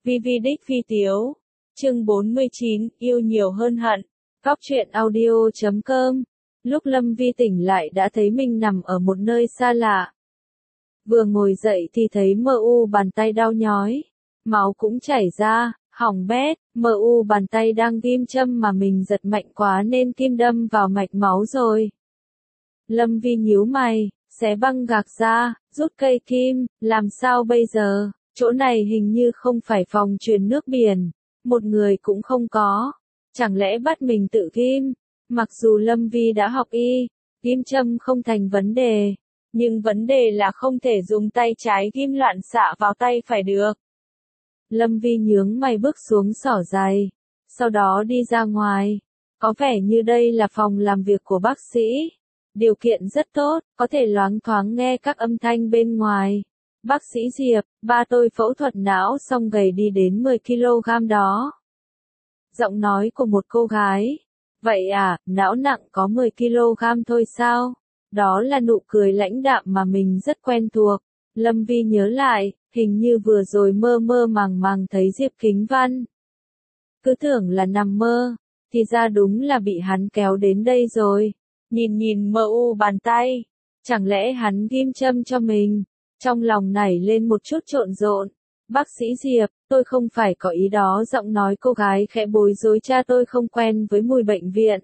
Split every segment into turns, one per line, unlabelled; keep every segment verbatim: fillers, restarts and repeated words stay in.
Vi Vi đích phi tiếu. Chương bốn mươi chín, yêu nhiều hơn hận. Góc truyện audio chấm com. Lúc Lâm Vi tỉnh lại đã thấy mình nằm ở một nơi xa lạ. Vừa ngồi dậy thì thấy mờ u bàn tay đau nhói. Máu cũng chảy ra, hỏng bét, mờ u bàn tay đang ghim châm mà mình giật mạnh quá nên kim đâm vào mạch máu rồi. Lâm Vi nhíu mày, xé băng gạc ra, rút cây kim, làm sao bây giờ? Chỗ này hình như không phải phòng truyền nước biển, một người cũng không có. Chẳng lẽ bắt mình tự ghim? Mặc dù Lâm Vi đã học y, ghim châm không thành vấn đề, nhưng vấn đề là không thể dùng tay trái ghim loạn xạ vào tay phải được. Lâm Vi nhướng mày bước xuống xỏ giày, sau đó đi ra ngoài. Có vẻ như đây là phòng làm việc của bác sĩ. Điều kiện rất tốt, có thể loáng thoáng nghe các âm thanh bên ngoài. Bác sĩ Diệp, ba tôi phẫu thuật não xong gầy đi đến mười ki lô gam đó. Giọng nói của một cô gái. Vậy à, não nặng có mười ki lô gam thôi sao? Đó là nụ cười lãnh đạm mà mình rất quen thuộc. Lâm Vi nhớ lại, hình như vừa rồi mơ mơ màng màng thấy Diệp Kính Văn. Cứ tưởng là nằm mơ, thì ra đúng là bị hắn kéo đến đây rồi. Nhìn nhìn mờ u bàn tay, chẳng lẽ hắn ghim châm cho mình? Trong lòng nảy lên một chút trộn rộn. Bác sĩ Diệp, tôi không phải có ý đó. Giọng nói cô gái khẽ bối rối, cha tôi không quen với mùi bệnh viện.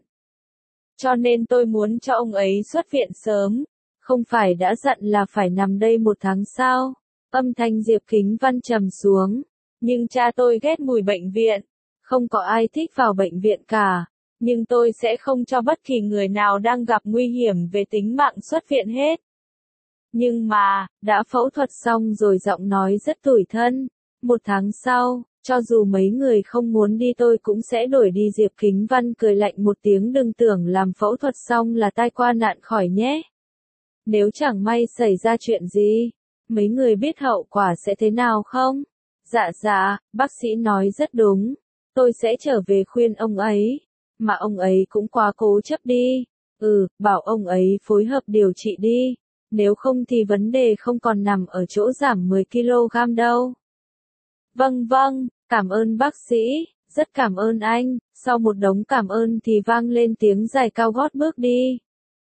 Cho nên tôi muốn cho ông ấy xuất viện sớm. Không phải đã dặn là phải nằm đây một tháng sao? Âm thanh Diệp Kính Văn trầm xuống. Nhưng cha tôi ghét mùi bệnh viện. Không có ai thích vào bệnh viện cả. Nhưng tôi sẽ không cho bất kỳ người nào đang gặp nguy hiểm về tính mạng xuất viện hết. Nhưng mà, đã phẫu thuật xong rồi, giọng nói rất tủi thân. Một tháng sau, cho dù mấy người không muốn đi tôi cũng sẽ đuổi đi. Diệp Kính Văn cười lạnh một tiếng, đừng tưởng làm phẫu thuật xong là tai qua nạn khỏi nhé. Nếu chẳng may xảy ra chuyện gì, mấy người biết hậu quả sẽ thế nào không? Dạ dạ, bác sĩ nói rất đúng. Tôi sẽ trở về khuyên ông ấy. Mà ông ấy cũng quá cố chấp đi. Ừ, bảo ông ấy phối hợp điều trị đi. Nếu không thì vấn đề không còn nằm ở chỗ giảm mười ki lô gam đâu. Vâng vâng, cảm ơn bác sĩ, rất cảm ơn anh. Sau một đống cảm ơn thì vang lên tiếng giày cao gót bước đi.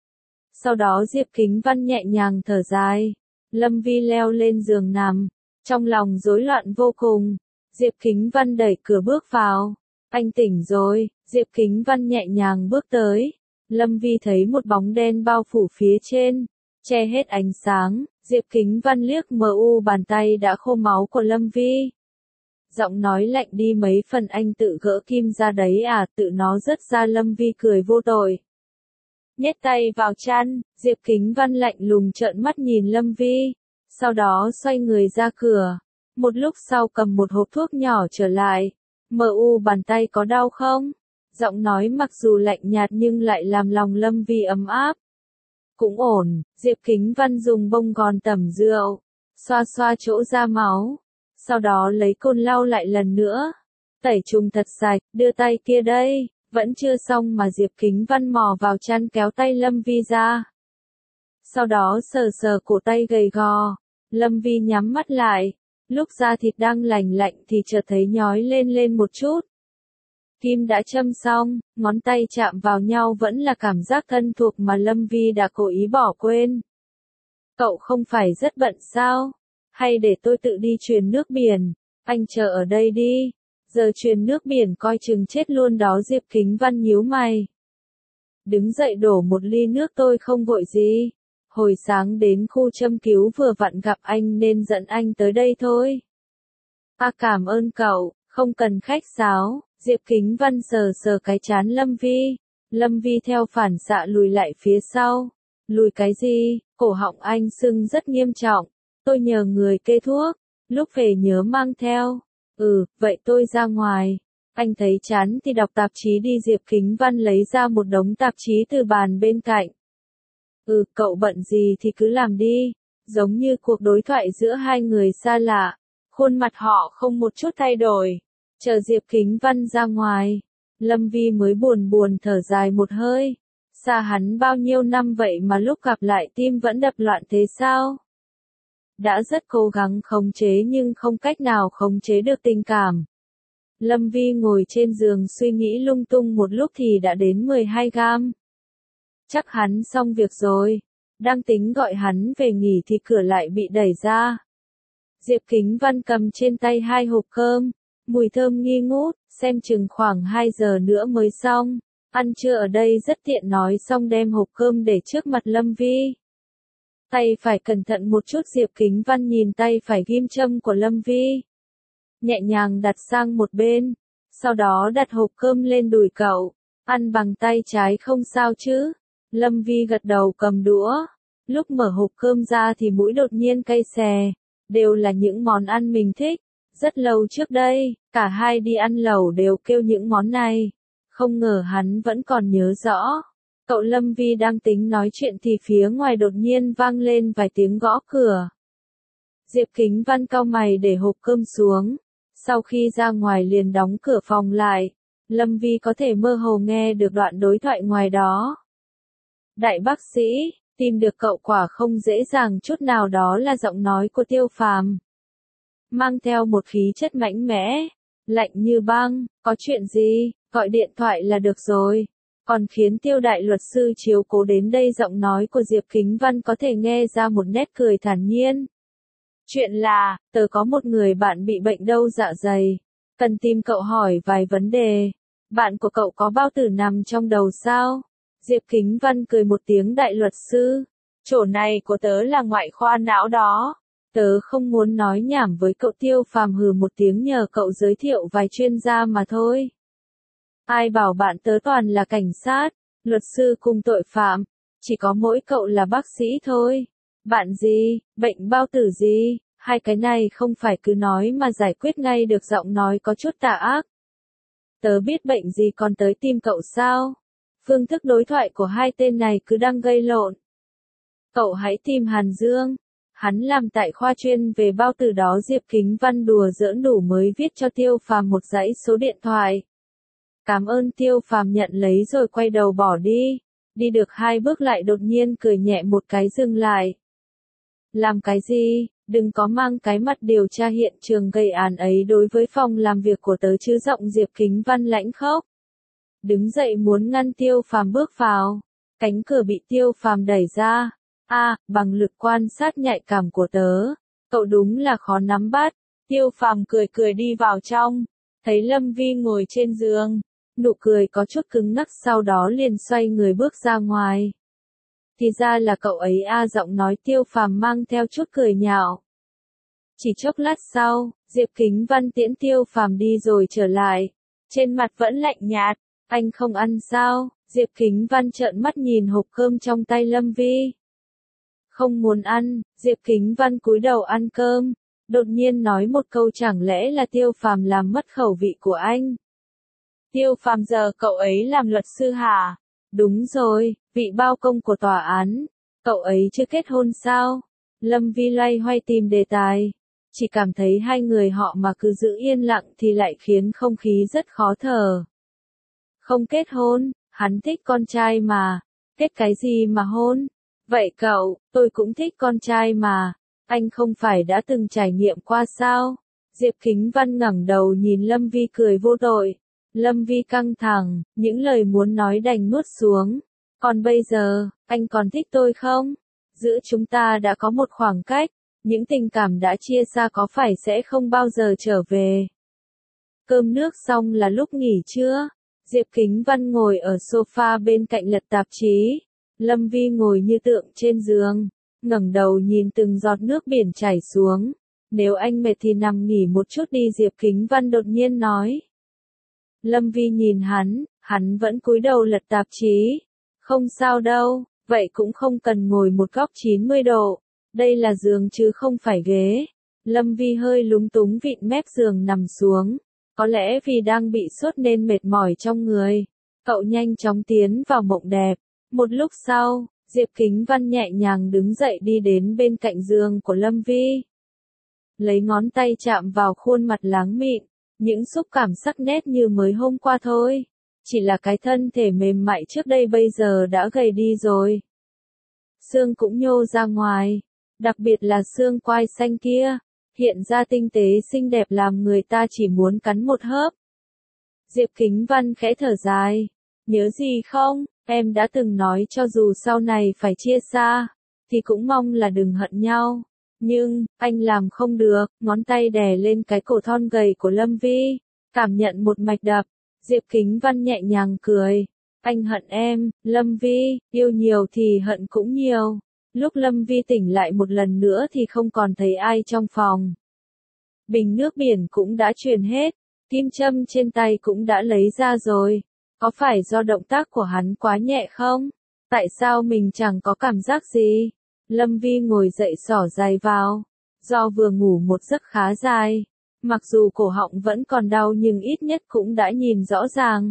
Sau đó Diệp Kính Văn nhẹ nhàng thở dài. Lâm Vi leo lên giường nằm, trong lòng rối loạn vô cùng. Diệp Kính Văn đẩy cửa bước vào. Anh tỉnh rồi. Diệp Kính Văn nhẹ nhàng bước tới. Lâm Vi thấy một bóng đen bao phủ phía trên, che hết ánh sáng. Diệp Kính Văn liếc mờ u bàn tay đã khô máu của Lâm Vi. Giọng nói lạnh đi mấy phần, anh tự gỡ kim ra đấy à? Tự nó rớt ra. Lâm Vi cười vô tội, nhét tay vào chăn. Diệp Kính Văn lạnh lùng trợn mắt nhìn Lâm Vi, sau đó xoay người ra cửa. Một lúc sau cầm một hộp thuốc nhỏ trở lại. Mờ u bàn tay có đau không? Giọng nói mặc dù lạnh nhạt nhưng lại làm lòng Lâm Vi ấm áp. Cũng ổn. Diệp Kính Văn dùng bông gòn tẩm rượu, xoa xoa chỗ ra máu. Sau đó lấy côn lau lại lần nữa, tẩy trùng thật sạch. Đưa tay kia đây. Vẫn chưa xong mà Diệp Kính Văn mò vào chăn kéo tay Lâm Vi ra. Sau đó sờ sờ cổ tay gầy gò. Lâm Vi nhắm mắt lại. Lúc da thịt đang lành lạnh thì chợt thấy nhói lên lên một chút. Kim đã châm xong, ngón tay chạm vào nhau vẫn là cảm giác thân thuộc mà Lâm Vi đã cố ý bỏ quên. Cậu không phải rất bận sao? Hay để tôi tự đi truyền nước biển? Anh chờ ở đây đi. Giờ truyền nước biển coi chừng chết luôn đó. Diệp Kính Văn nhíu mày. Đứng dậy đổ một ly nước. Tôi không vội gì. Hồi sáng đến khu châm cứu vừa vặn gặp anh nên dẫn anh tới đây thôi. À, cảm ơn cậu, không cần khách sáo. Diệp Kính Văn sờ sờ cái trán Lâm Vi. Lâm Vi theo phản xạ lùi lại phía sau. Lùi cái gì? Cổ họng anh sưng rất nghiêm trọng. Tôi nhờ người kê thuốc. Lúc về nhớ mang theo. Ừ, vậy tôi ra ngoài. Anh thấy chán thì đọc tạp chí đi. Diệp Kính Văn lấy ra một đống tạp chí từ bàn bên cạnh. Ừ, cậu bận gì thì cứ làm đi. Giống như cuộc đối thoại giữa hai người xa lạ. Khuôn mặt họ không một chút thay đổi. Chờ Diệp Kính Văn ra ngoài, Lâm Vi mới buồn buồn thở dài một hơi. Xa hắn bao nhiêu năm vậy mà lúc gặp lại tim vẫn đập loạn thế sao? đã rất cố gắng khống chế nhưng không cách nào khống chế được tình cảm. Lâm Vi ngồi trên giường suy nghĩ lung tung một lúc thì đã đến mười hai gam. Chắc hắn xong việc rồi. Đang tính gọi hắn về nghỉ thì cửa lại bị đẩy ra. Diệp Kính Văn cầm trên tay hai hộp cơm, mùi thơm nghi ngút, xem chừng khoảng hai giờ nữa mới xong. Ăn trưa ở đây rất tiện nói xong đem hộp cơm để trước mặt Lâm Vi. Tay phải cẩn thận một chút Diệp Kính Văn nhìn tay phải ghim châm của Lâm Vi. Nhẹ nhàng đặt sang một bên, sau đó đặt hộp cơm lên đùi cậu. Ăn bằng tay trái không sao chứ? Lâm Vi gật đầu cầm đũa. Lúc mở hộp cơm ra thì mũi đột nhiên cay xè. Đều là những món ăn mình thích. Rất lâu trước đây, cả hai đi ăn lẩu đều kêu những món này. Không ngờ hắn vẫn còn nhớ rõ. Cậu Lâm Vi đang tính nói chuyện thì phía ngoài đột nhiên vang lên vài tiếng gõ cửa. Diệp Kính Văn cau mày để hộp cơm xuống. Sau khi ra ngoài liền đóng cửa phòng lại. Lâm Vi có thể mơ hồ nghe được đoạn đối thoại ngoài đó. Đại bác sĩ, tìm được cậu quả không dễ dàng chút nào, đó là giọng nói của Tiêu Phàm. Mang theo một khí chất mạnh mẽ, lạnh như băng, có chuyện gì, gọi điện thoại là được rồi. Còn khiến Tiêu đại luật sư chiếu cố đến đây, giọng nói của Diệp Kính Văn có thể nghe ra một nét cười thản nhiên. Chuyện là, tớ có một người bạn bị bệnh đau dạ dày, cần tìm cậu hỏi vài vấn đề. Bạn của cậu có bao tử nằm trong đầu sao? Diệp Kính Văn cười một tiếng, đại luật sư, chỗ này của tớ là ngoại khoa não đó. Tớ không muốn nói nhảm với cậu. Tiêu Phàm hừ một tiếng, nhờ cậu giới thiệu vài chuyên gia mà thôi. Ai bảo bạn tớ toàn là cảnh sát, luật sư cùng tội phạm, chỉ có mỗi cậu là bác sĩ thôi. Bạn gì, bệnh bao tử gì, hai cái này không phải cứ nói mà giải quyết ngay được, giọng nói có chút tà ác. Tớ biết bệnh gì còn tới tìm cậu sao? Phương thức đối thoại của hai tên này cứ đang gây lộn. Cậu hãy tìm Hàn Dương. Hắn làm tại khoa chuyên về bao tử đó. Diệp Kính Văn đùa giỡn đủ mới viết cho Tiêu Phàm một dãy số điện thoại. Cảm ơn. Tiêu Phàm nhận lấy rồi quay đầu bỏ đi. Đi được hai bước lại đột nhiên cười nhẹ một cái, dừng lại. Làm cái gì? Đừng có mang cái mặt điều tra hiện trường gây án ấy đối với phòng làm việc của tớ chứ. Giọng Diệp Kính Văn lãnh khốc. Đứng dậy muốn ngăn Tiêu Phàm bước vào. Cánh cửa bị Tiêu Phàm đẩy ra. A, à, bằng lực quan sát nhạy cảm của tớ, cậu đúng là khó nắm bắt. Tiêu Phàm cười cười đi vào trong, thấy Lâm Vi ngồi trên giường, nụ cười có chút cứng ngắc, sau đó liền xoay người bước ra ngoài. Thì ra là cậu ấy a, à, giọng nói Tiêu Phàm mang theo chút cười nhạo. Chỉ chốc lát sau, Diệp Kính Văn tiễn Tiêu Phàm đi rồi trở lại, trên mặt vẫn lạnh nhạt. Anh không ăn sao? Diệp Kính Văn trợn mắt nhìn hộp cơm trong tay Lâm Vi. Không muốn ăn. Diệp Kính Văn cúi đầu ăn cơm, đột nhiên nói một câu, chẳng lẽ là Tiêu Phàm làm mất khẩu vị của anh? Tiêu Phàm, giờ cậu ấy làm luật sư hả? Đúng rồi, vị bao công của tòa án. Cậu ấy chưa kết hôn sao? Lâm Vi loay hoay tìm đề tài, chỉ cảm thấy hai người họ mà cứ giữ yên lặng thì lại khiến không khí rất khó thở. Không kết hôn, hắn thích con trai mà. Kết cái gì mà hôn? Vậy cậu, tôi cũng thích con trai mà. Anh không phải đã từng trải nghiệm qua sao? Diệp Kính Văn ngẩng đầu nhìn Lâm Vi cười vô tội. Lâm Vi căng thẳng, những lời muốn nói đành nuốt xuống. Còn bây giờ, anh còn thích tôi không? Giữa chúng ta đã có một khoảng cách, những tình cảm đã chia xa có phải sẽ không bao giờ trở về. Cơm nước xong là lúc nghỉ trưa. Diệp Kính Văn ngồi ở sofa bên cạnh lật tạp chí. Lâm Vi ngồi như tượng trên giường, ngẩng đầu nhìn từng giọt nước biển chảy xuống. Nếu anh mệt thì nằm nghỉ một chút đi, Diệp Kính Văn đột nhiên nói. Lâm Vi nhìn hắn, hắn vẫn cúi đầu lật tạp chí. Không sao đâu, vậy cũng không cần ngồi một góc chín mươi độ. Đây là giường chứ không phải ghế. Lâm Vi hơi lúng túng vịn mép giường nằm xuống. Có lẽ vì đang bị sốt nên mệt mỏi trong người. Cậu nhanh chóng tiến vào mộng đẹp. Một lúc sau, Diệp Kính Văn nhẹ nhàng đứng dậy đi đến bên cạnh giường của Lâm Vi. Lấy ngón tay chạm vào khuôn mặt láng mịn, những xúc cảm sắc nét như mới hôm qua thôi. Chỉ là cái thân thể mềm mại trước đây bây giờ đã gầy đi rồi. Xương cũng nhô ra ngoài. Đặc biệt là xương quai xanh kia, hiện ra tinh tế xinh đẹp làm người ta chỉ muốn cắn một hớp. Diệp Kính Văn khẽ thở dài, nhớ gì không, em đã từng nói cho dù sau này phải chia xa, thì cũng mong là đừng hận nhau. Nhưng, anh làm không được, ngón tay đè lên cái cổ thon gầy của Lâm Vi, cảm nhận một mạch đập. Diệp Kính Văn nhẹ nhàng cười, anh hận em, Lâm Vi, yêu nhiều thì hận cũng nhiều. Lúc Lâm Vi tỉnh lại một lần nữa thì không còn thấy ai trong phòng. Bình nước biển cũng đã truyền hết, kim châm trên tay cũng đã lấy ra rồi. Có phải do động tác của hắn quá nhẹ không? Tại sao mình chẳng có cảm giác gì? Lâm Vi ngồi dậy xỏ giày vào. Do vừa ngủ một giấc khá dài, mặc dù cổ họng vẫn còn đau nhưng ít nhất cũng đã nhìn rõ ràng.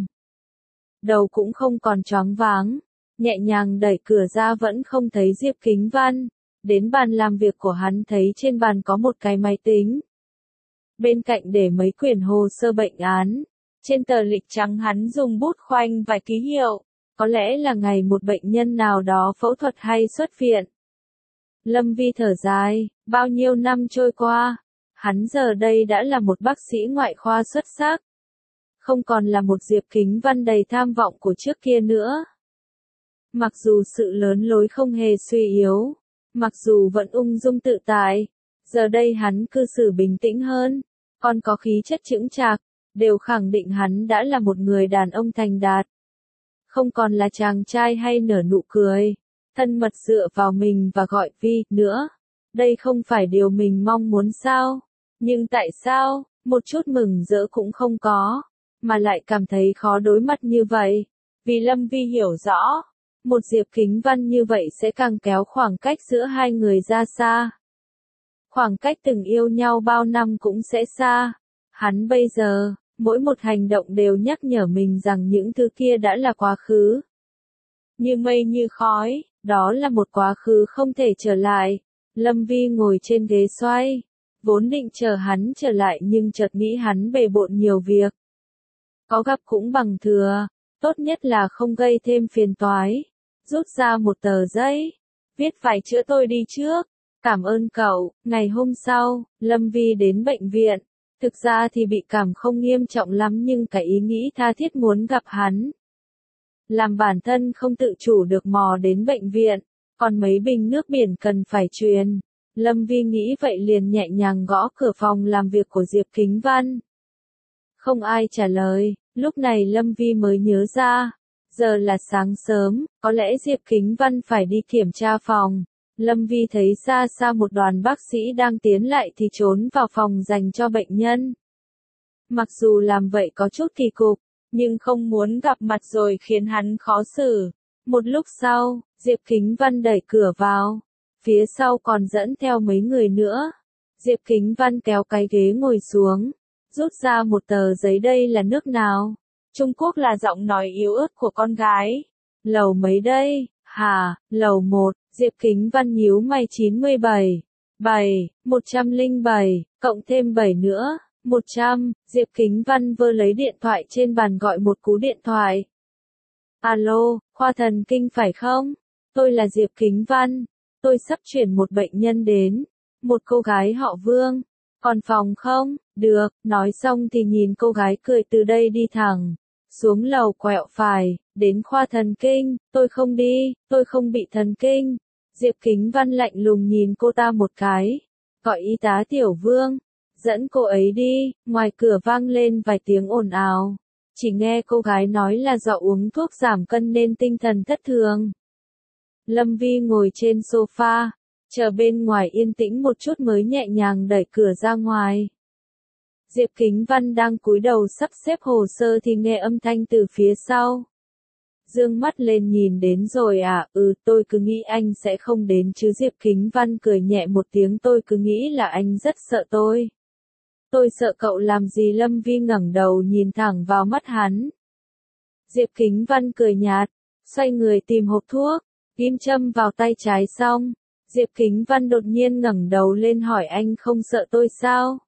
Đầu cũng không còn choáng váng. Nhẹ nhàng đẩy cửa ra vẫn không thấy Diệp Kính Văn. Đến bàn làm việc của hắn thấy trên bàn có một cái máy tính. Bên cạnh để mấy quyển hồ sơ bệnh án. Trên tờ lịch trắng hắn dùng bút khoanh vài ký hiệu. Có lẽ là ngày một bệnh nhân nào đó phẫu thuật hay xuất viện. Lâm Vi thở dài, bao nhiêu năm trôi qua, hắn giờ đây đã là một bác sĩ ngoại khoa xuất sắc. Không còn là một Diệp Kính Văn đầy tham vọng của trước kia nữa. Mặc dù sự lớn lối không hề suy yếu, mặc dù vẫn ung dung tự tại, giờ đây hắn cư xử bình tĩnh hơn, còn có khí chất chững chạc, đều khẳng định hắn đã là một người đàn ông thành đạt. Không còn là chàng trai hay nở nụ cười, thân mật dựa vào mình và gọi Vi nữa. Đây không phải điều mình mong muốn sao? Nhưng tại sao, một chút mừng rỡ cũng không có, mà lại cảm thấy khó đối mặt như vậy? Vì Lâm Vi hiểu rõ, một Diệp Kính Văn như vậy sẽ càng kéo khoảng cách giữa hai người ra xa. Khoảng cách từng yêu nhau bao năm cũng sẽ xa. Hắn bây giờ, mỗi một hành động đều nhắc nhở mình rằng những thứ kia đã là quá khứ. Như mây như khói, đó là một quá khứ không thể trở lại. Lâm Vi ngồi trên ghế xoay, vốn định chờ hắn trở lại nhưng chợt nghĩ hắn bề bộn nhiều việc. Có gặp cũng bằng thừa, tốt nhất là không gây thêm phiền toái. Rút ra một tờ giấy, viết phải chữa tôi đi trước. Cảm ơn cậu. Ngày hôm sau, Lâm Vi đến bệnh viện. Thực ra thì bị cảm không nghiêm trọng lắm nhưng cái ý nghĩ tha thiết muốn gặp hắn. Làm bản thân không tự chủ được mò đến bệnh viện, còn mấy bình nước biển cần phải truyền. Lâm Vi nghĩ vậy liền nhẹ nhàng gõ cửa phòng làm việc của Diệp Kính Văn. Không ai trả lời, lúc này Lâm Vi mới nhớ ra. Giờ là sáng sớm, có lẽ Diệp Kính Văn phải đi kiểm tra phòng. Lâm Vi thấy xa xa một đoàn bác sĩ đang tiến lại thì trốn vào phòng dành cho bệnh nhân. Mặc dù làm vậy có chút kỳ cục, nhưng không muốn gặp mặt rồi khiến hắn khó xử. Một lúc sau, Diệp Kính Văn đẩy cửa vào. Phía sau còn dẫn theo mấy người nữa. Diệp Kính Văn kéo cái ghế ngồi xuống. Rút ra một tờ giấy. Đây là nước nào? Trung Quốc là giọng nói yếu ớt của con gái. Lầu mấy đây? Hả, lầu một. Diệp Kính Văn nhíu mày chín mươi bảy. bảy, một trăm lẻ bảy, cộng thêm bảy nữa, một trăm. Diệp Kính Văn vơ lấy điện thoại trên bàn gọi một cú điện thoại. Alo, khoa thần kinh phải không? Tôi là Diệp Kính Văn. Tôi sắp chuyển một bệnh nhân đến. Một cô gái họ Vương. Còn phòng không? Được. Nói xong thì nhìn cô gái cười từ đây đi thẳng. Xuống lầu quẹo phải, đến khoa thần kinh. Tôi không đi, tôi không bị thần kinh. Diệp Kính Văn lạnh lùng nhìn cô ta một cái. Gọi y tá Tiểu Vương. Dẫn cô ấy đi. Ngoài cửa vang lên vài tiếng ồn ào. Chỉ nghe cô gái nói là do uống thuốc giảm cân nên tinh thần thất thường. Lâm Vi ngồi trên sofa, chờ bên ngoài yên tĩnh một chút mới nhẹ nhàng đẩy cửa ra ngoài. Diệp Kính Văn đang cúi đầu sắp xếp hồ sơ thì nghe âm thanh từ phía sau. Dương mắt lên nhìn đến rồi à? Ừ, tôi cứ nghĩ anh sẽ không đến chứ. Diệp Kính Văn cười nhẹ một tiếng. Tôi cứ nghĩ là anh rất sợ tôi. Tôi sợ cậu làm gì? Lâm Vi ngẩng đầu nhìn thẳng vào mắt hắn. Diệp Kính Văn cười nhạt, xoay người tìm hộp thuốc, kim châm vào tay trái xong. Diệp Kính Văn đột nhiên ngẩng đầu lên hỏi anh không sợ tôi sao?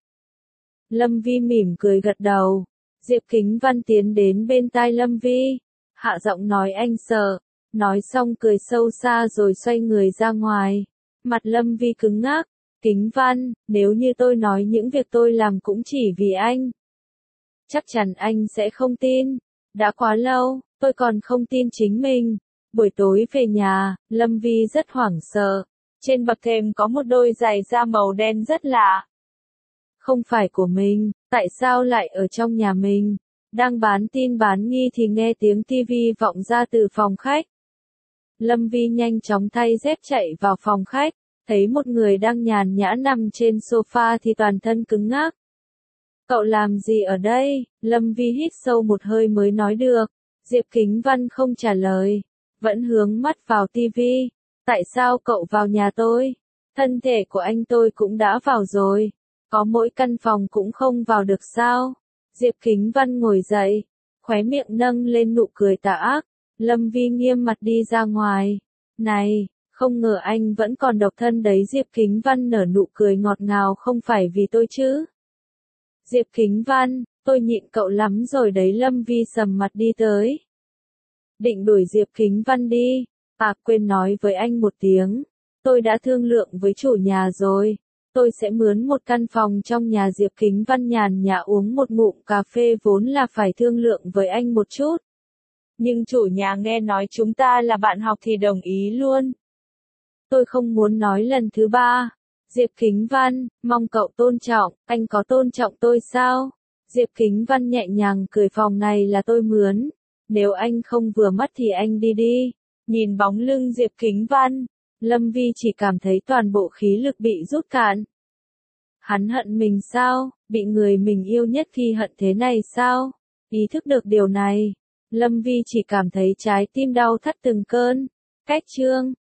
Lâm Vi mỉm cười gật đầu. Diệp Kính Văn tiến đến bên tai Lâm Vi, hạ giọng nói anh sợ. Nói xong cười sâu xa rồi xoay người ra ngoài. Mặt Lâm Vi cứng ngắc. Kính Văn, nếu như tôi nói những việc tôi làm cũng chỉ vì anh, chắc chắn anh sẽ không tin. Đã quá lâu, tôi còn không tin chính mình. Buổi tối về nhà, Lâm Vi rất hoảng sợ. Trên bậc thềm có một đôi giày da màu đen rất lạ. Không phải của mình, tại sao lại ở trong nhà mình? Đang bán tin bán nghi thì nghe tiếng tivi vọng ra từ phòng khách. Lâm Vi nhanh chóng thay dép chạy vào phòng khách, thấy một người đang nhàn nhã nằm trên sofa thì toàn thân cứng ngắc. Cậu làm gì ở đây? Lâm Vi hít sâu một hơi mới nói được. Diệp Kính Văn không trả lời, vẫn hướng mắt vào tivi. Tại sao cậu vào nhà tôi? Thân thể của anh tôi cũng đã vào rồi. Có mỗi căn phòng cũng không vào được sao? Diệp Kính Văn ngồi dậy, khóe miệng nâng lên nụ cười tà ác. Lâm Vi nghiêm mặt đi ra ngoài. Này, không ngờ anh vẫn còn độc thân đấy. Diệp Kính Văn nở nụ cười ngọt ngào. Không phải vì tôi chứ? Diệp Kính Văn, tôi nhịn cậu lắm rồi đấy. Lâm Vi sầm mặt đi tới, định đuổi Diệp Kính Văn đi. À, quên nói với anh một tiếng, tôi đã thương lượng với chủ nhà rồi. Tôi sẽ mướn một căn phòng trong nhà. Diệp Kính Văn nhàn nhã uống một ngụm cà phê. Vốn là phải thương lượng với anh một chút, nhưng chủ nhà nghe nói chúng ta là bạn học thì đồng ý luôn. Tôi không muốn nói lần thứ ba. Diệp Kính Văn, mong cậu tôn trọng. Anh có tôn trọng tôi sao? Diệp Kính Văn nhẹ nhàng cười. Phòng này là tôi mướn. Nếu anh không vừa mắt thì anh đi đi. Nhìn bóng lưng Diệp Kính Văn, Lâm Vi chỉ cảm thấy toàn bộ khí lực bị rút cạn. Hắn hận mình sao? Bị người mình yêu nhất khi hận thế này sao? Ý thức được điều này, Lâm Vi chỉ cảm thấy trái tim đau thắt từng cơn. Cách chương